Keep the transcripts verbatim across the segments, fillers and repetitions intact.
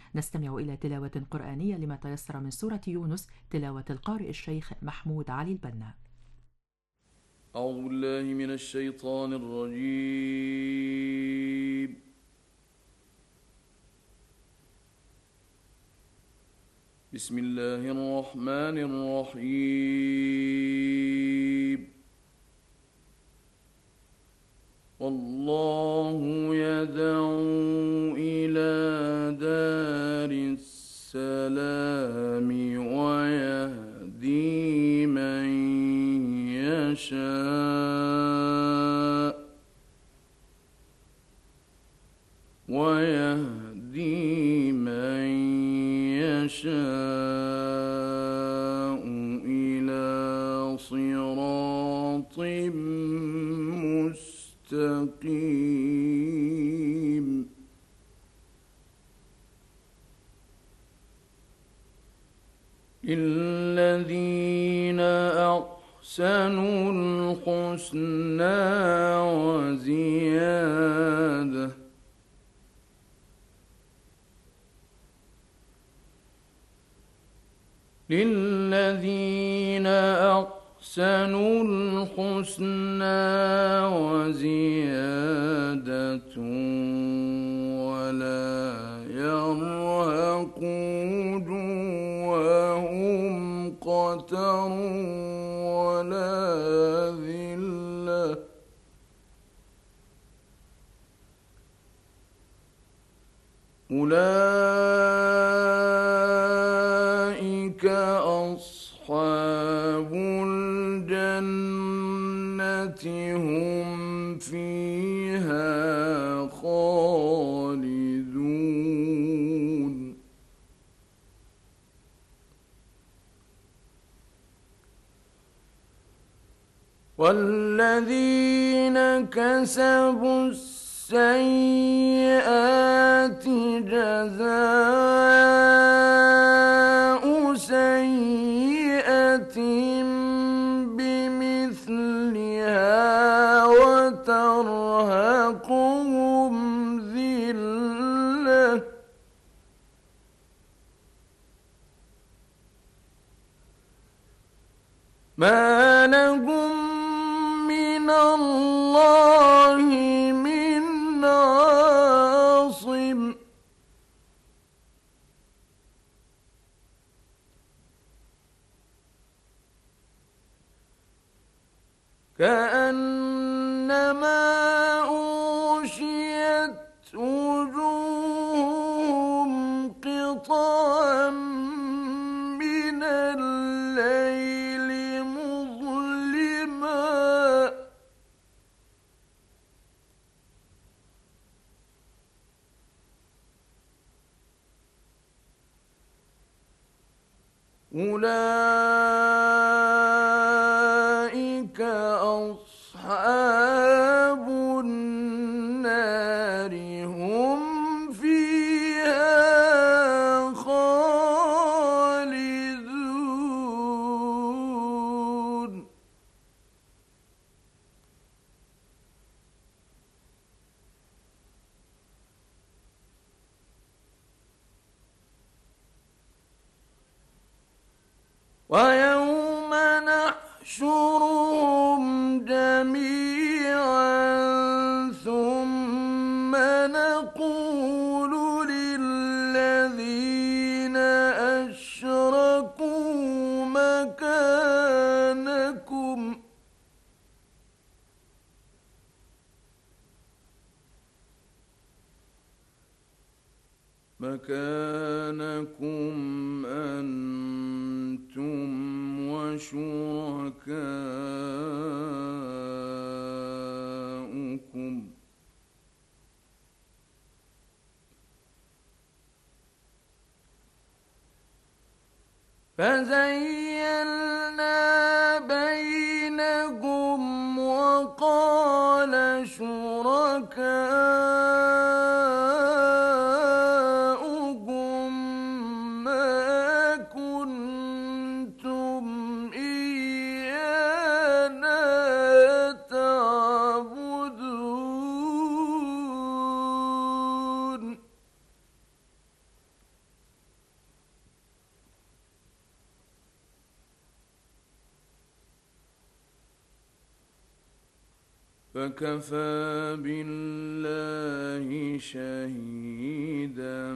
نستمع إلى تلاوة قرآنية لما تيسر من سورة يونس، تلاوة القارئ الشيخ محمود علي البنا. أعوذ بالله من الشيطان الرجيم. بسم الله الرحمن الرحيم. والله يدعو إلى دار السلام ويهدي من يشاء ويهدي من يشاء إلى صراط مستقيم. للذين أحسنوا الحسنى وزيادة للذين أحسنوا الحسنى وزيادة ولا يرهق وجوههم قتر ولا ذلة أولئك أصحاب الجنة هم فيها خالدون. والذين كسبوا السيئات جزاء سيئة بمثلها وترهقهم ذلة ما لهم من الله من عاصم كأنما أغشيت وجوههم قطعا من الليل مظلما أولئك أصحاب النار هم فيها خالدون. ويوم نحشرهم جميعا ثم نقول للذين أشركوا مكانكم مكانكم أنتم وشركاؤكم فزيّلنا بينهم وقال شركاؤهم ما كنتم إيانا تعبدون فكفى بالله شهيدا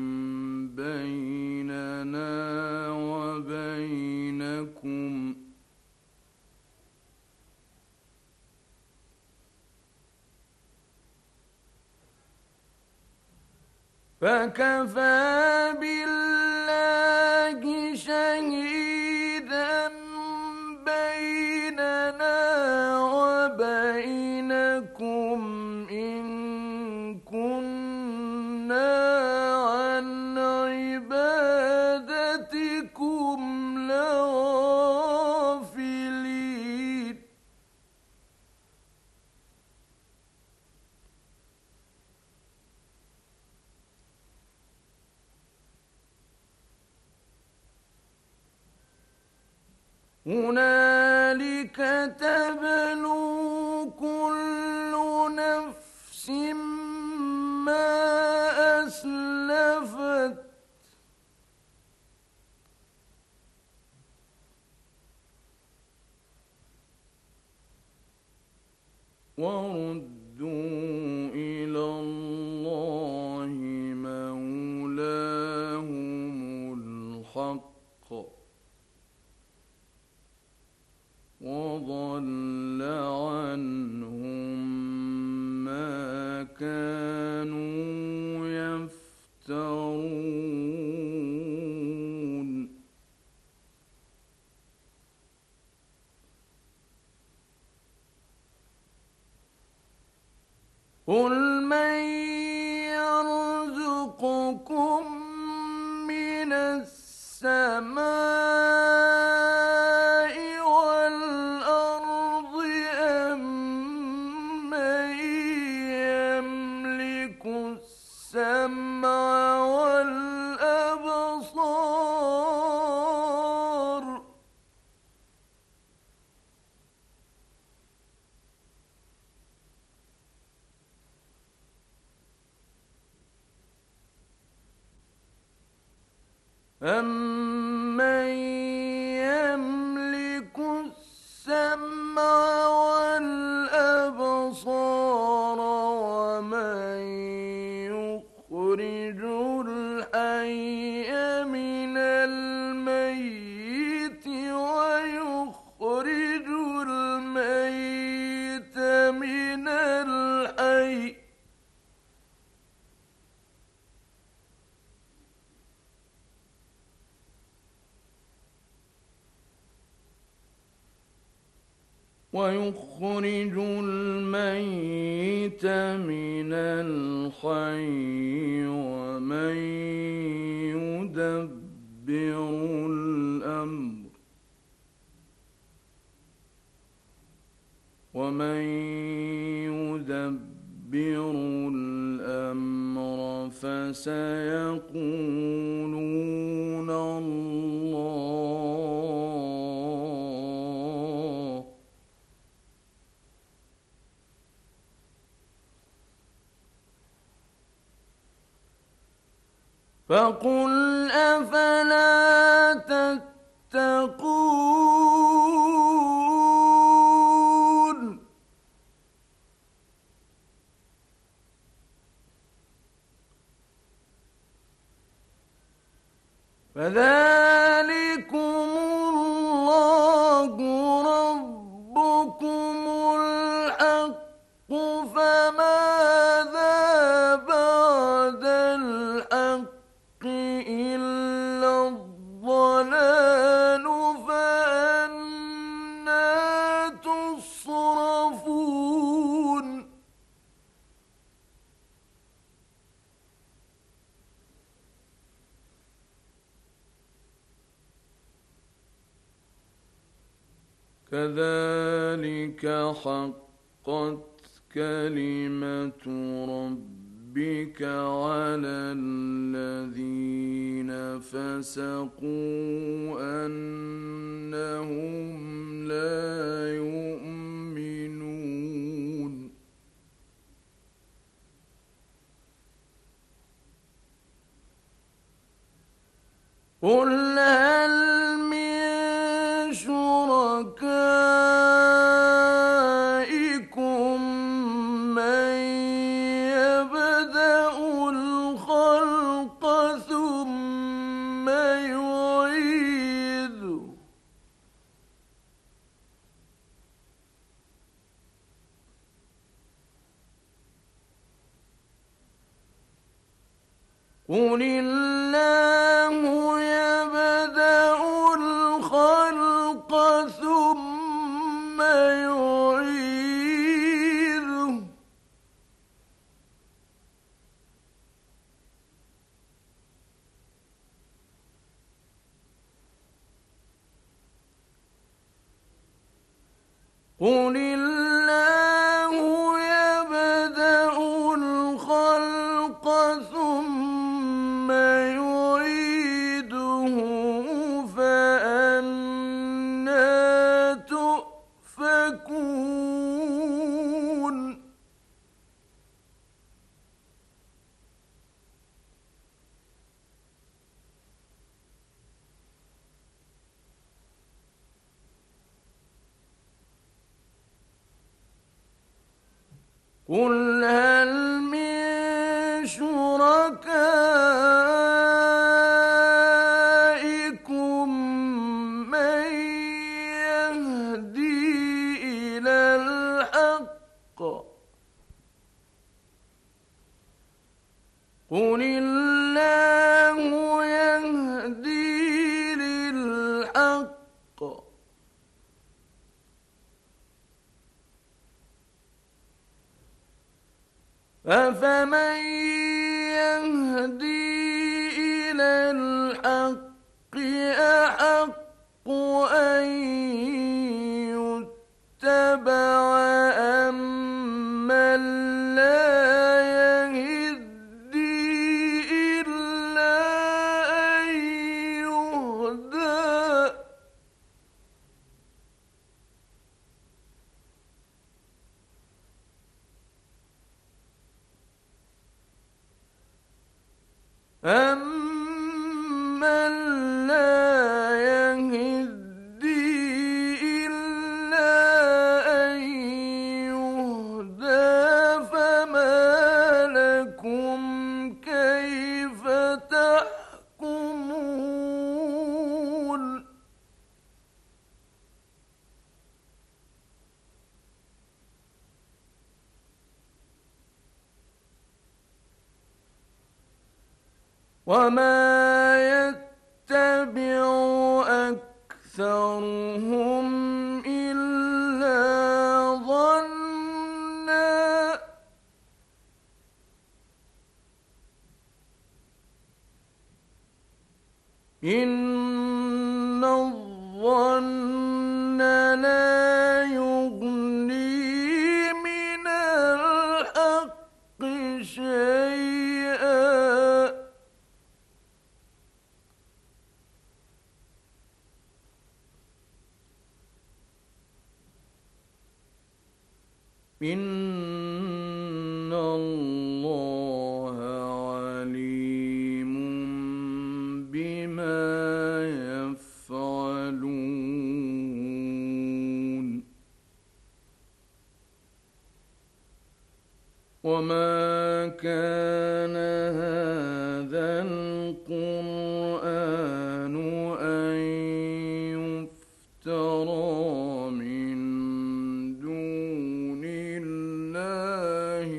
بيننا وبينكم فكفى بالله شهيدا بيننا وبينكم إن كنا عن عبادتكم لغافلين هنالك تبلو كل نفس ما أسلفت وردوا إلى الله مولاهم الحق وضل عنهم ما كانوا يفترون قل من يرزقكم من السماء والأرض أم من يملك السمع والأبصار أَمَّن يَمْلِكُ السَّمْعَ وَالْأَبْصَارَ وَمَن يُخْرِجُ الْحَيَّ مِنَ الْمَيِّتِ وَيُخْرِجُ الْمَيِّتَ مِنَ الْحَيِّ ويخرج الميت من الحي ومن يدبر الأمر ومن يدبر الأمر فسيقولون الله فقل أفلا تتقون فذلكم الله ربكم الحق فماذا بعد الحق إلا الضلال فأنى تصرفون كذلك حقت كلمة ربك على الذين فسقوا أنهم لا يؤمنون قل هل من شركائكم قل الله يبدأ الخلق ثم يعيده قل الله يبدأ الخلق ثم يعيده فأنى تؤفكون قل هل من شركائكم من يهدي إلى الحق قل الله يهدي للحق أفمن يهدي إلى الحق أحق أن يتبع أمن لا يهدي إلا أن يهدى أَمَّن لَّا يَهِدِّي إِلَّا أَن يُهْدَىٰ فَمَا لَكُمْ كَيْفَ تَحْكُمُونَ وَمَا يَتَّبِعُ أَكْثَرُهُمْ إِلَّا ظَنًّا ۚ إِنَّ الظَّنَّ لَا يُغْنِي مِنَ الْحَقِّ شَيْئًا إِنَّ اللَّهَ عَلِيمٌ بِمَا يَفْعَلُونَ وَمَا كَانَ هَٰذَا الْقُرْآنُ أَن يُفْتَرَىٰ مِن دُونِ اللَّهِ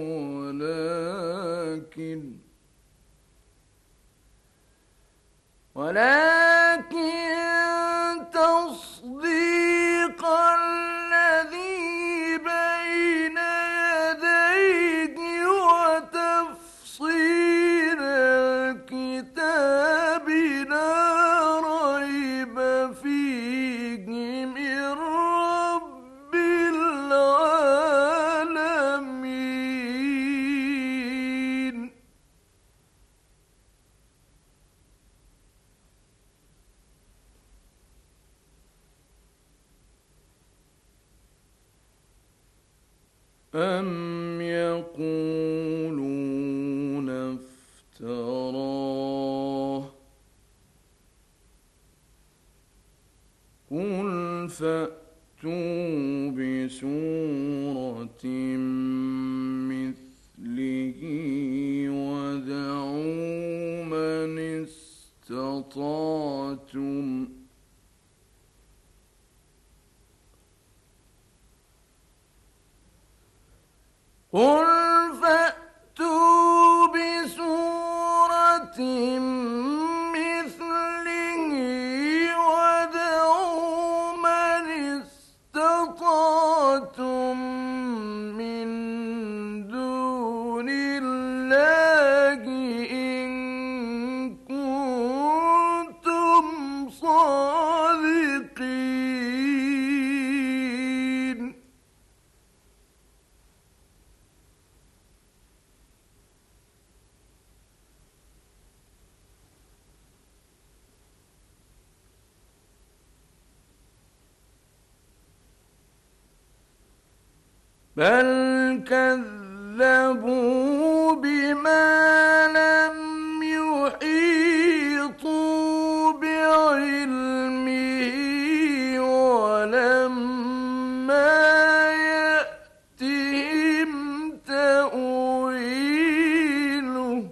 وَلَٰكِن وَلَٰكِن تَصْدِيقَ الَّذِي بَيْنَ يَدَيْهِ وَتَفْصِيلَ الْكِتَابِ لَا رَيْبَ فِيهِ مِن رَّبِّ الْعَالَمِينَ أَمْ يَقُولُونَ افْتَرَاهُ ۖ قُلْ فَأْتُوا بِسُورَةٍ مِّثْلِهِ وَادْعُوا مَنِ اسْتَطَعْتُمْ قُلْ فَأْتُوا بِسُورَةٍ بل كذبوا بما لم يحيطوا بعلمه ولما يأتهم تأويله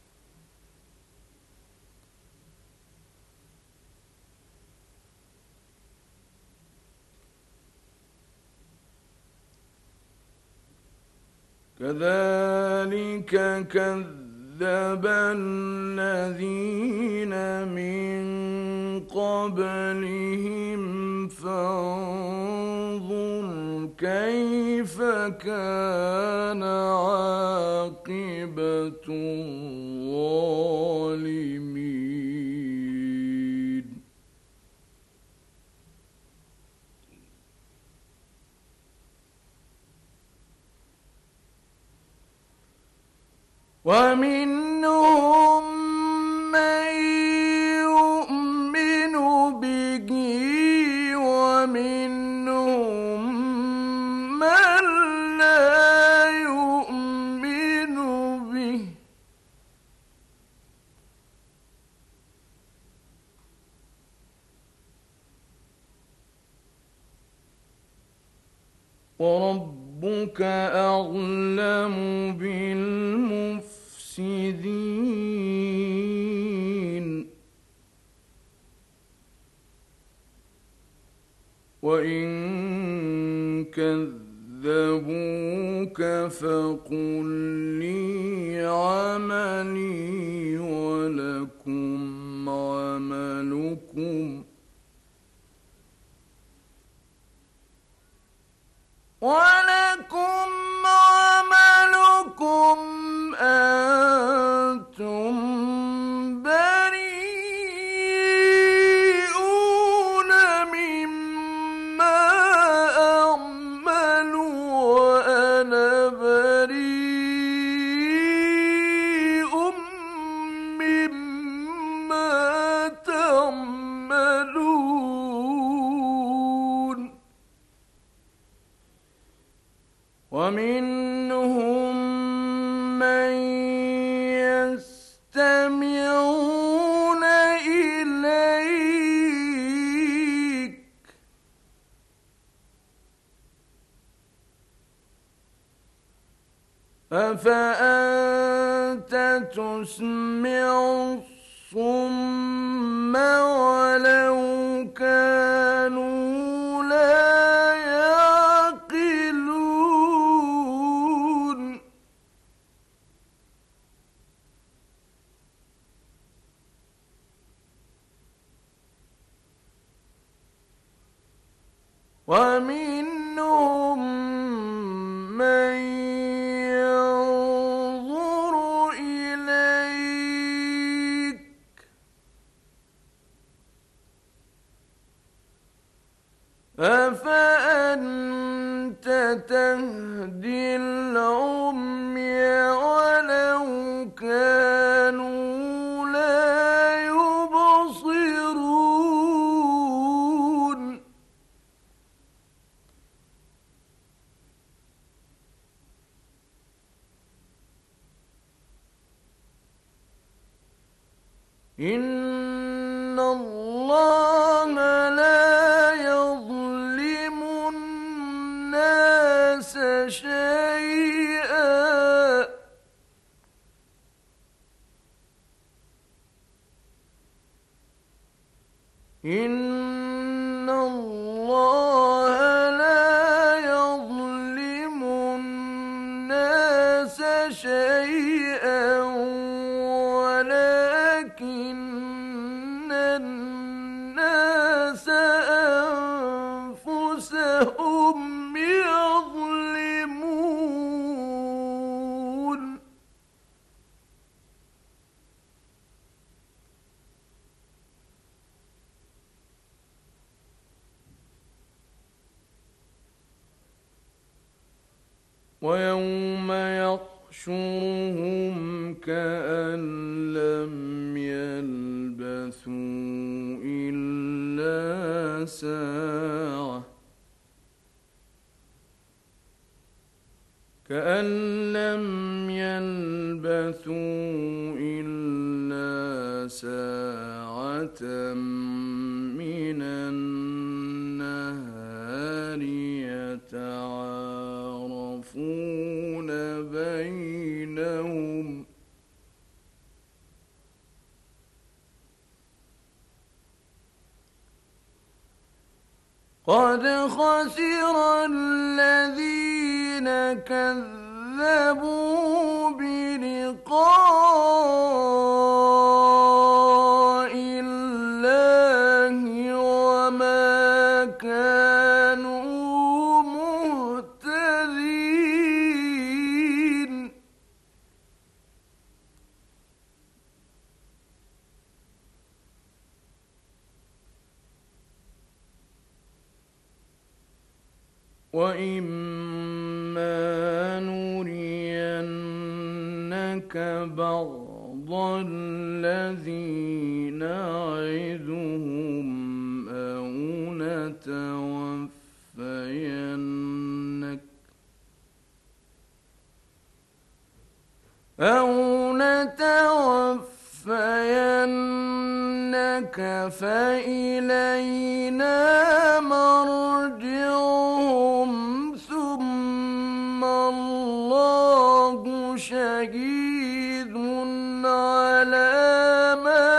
كذلك كذب الذين من قبلهم فانظر كيف كان عاقبة الظالمين ومنهم من يؤمن به ومنهم من لا يؤمن به وربك أعلم بالمفسدين وإن كذبوك فقل لي عملي ولكم عملكم ولكم عملكم أنتم بريئون مما أعمل وأنا بريء مما تعملون ومنهم من يستمعون إليك أفأنت تسمع الصم ولو كانوا لا يعقلون ومنهم من ينظر إليك أفأنت تهدي العمي ولو كانوا لا يبصرون إن الله لا يظلم الناس شيئا إن الله لا يظلم الناس شيئا ولكن الناس أنفسهم يظلمون ويوم يحشرهم كأن لم يلبثوا إلا ساعة كأن لم يلبثوا إلا ساعة من النهار يتعارفون بينهم قد خسر الذين كذبوا بلقاء الله وما كانوا مهتدين وَإِمَّا نُرِيَنَّكَ بَعْضَ الَّذِي نَعِدُهُمْ أَوْ نَتَوَفَّيَنَّكَ أَوْ نَتَوَفَّيَنَّكَ فَإِلَيْنَا مَرْجِعُهُمْ ثُمَّ اللَّهُ شَهِيدٌ عَلَى مَا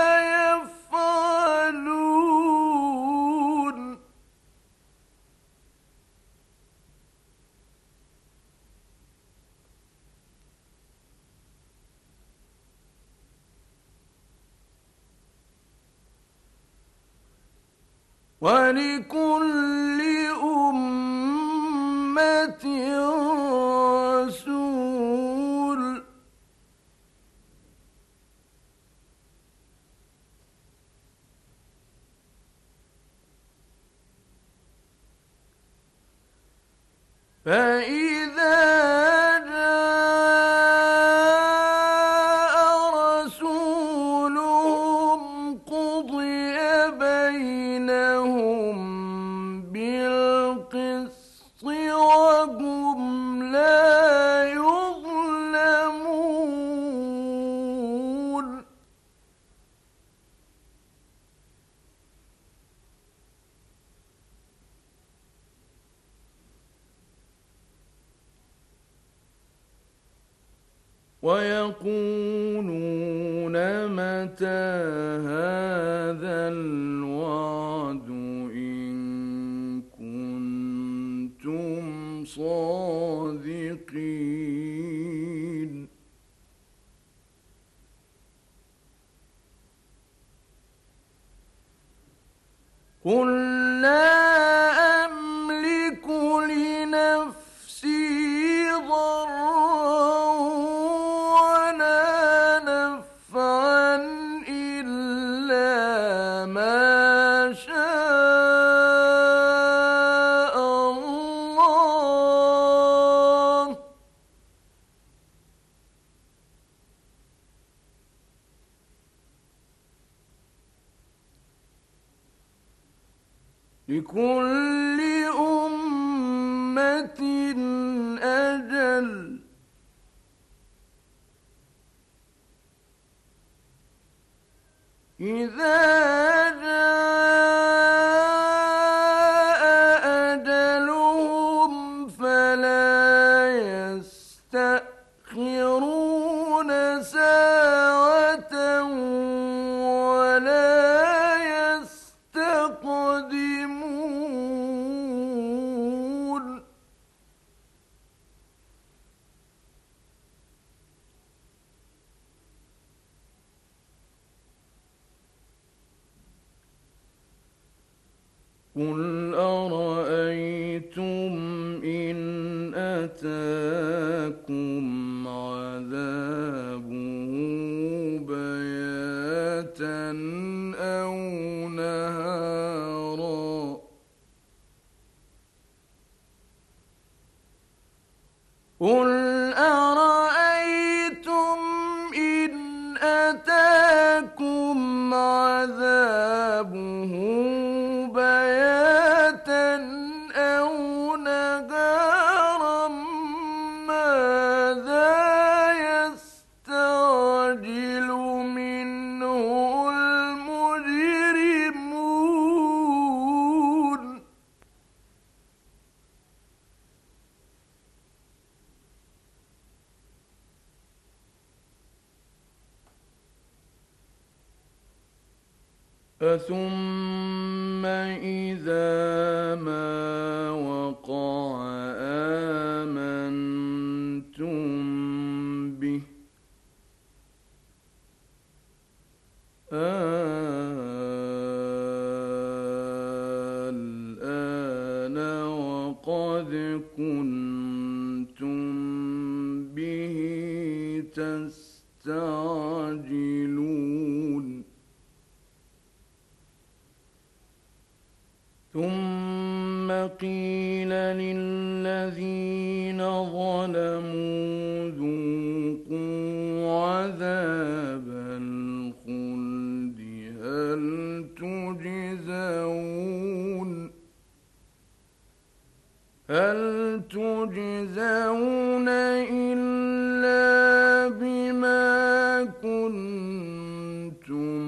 يَفْعَلُونَ وَلِكُلِّ أُمَّةٍ رَّسُولٌ ۖ فَإِذَا جَاءَ رَسُولُهُمْ قُضِيَ بَيْنَهُم بِالْقِسْطِ وَهُمْ لَا يُظْلَمُونَ وَيَقُولُونَ مَتَىٰ هَٰذَا الْوَعْدُ إِن كُنتُمْ صَادِقِينَ قُل لَّا أَمْلِكُ لِنَفْسِي ضَرًّا وَلَا نَفْعًا إِلَّا مَا شَاءَ اللَّهُ ۗ لِكُلِّ أُمَّةٍ أَجَلٌ ۖ إِذَا جَاءَ أَجَلُهُمْ فَلَا يَسْتَأْخِرُونَ سَاعَةً وَلَا يَسْتَقْدِمُونَ قُلْ أَرَأَيْتُمْ إِنْ أَتَاكُمْ عَذَابُهُ بَيَاتًا أَوْ نَهَارًا قُلْ أَرَأَيْتُمْ إِنْ أَتَاكُمْ عَذَابُهُ بَيَاتًا أَوْ نَهَارًا ثم إذا ما وقع آمنتم به الآن وقد كنتم به تستعجلون ثم قيل للذين ظلموا ذوقوا عذاب الخلد هل تجزون هل تجزون إلا بما كنتم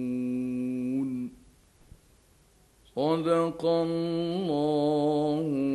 تكسبون صدق الله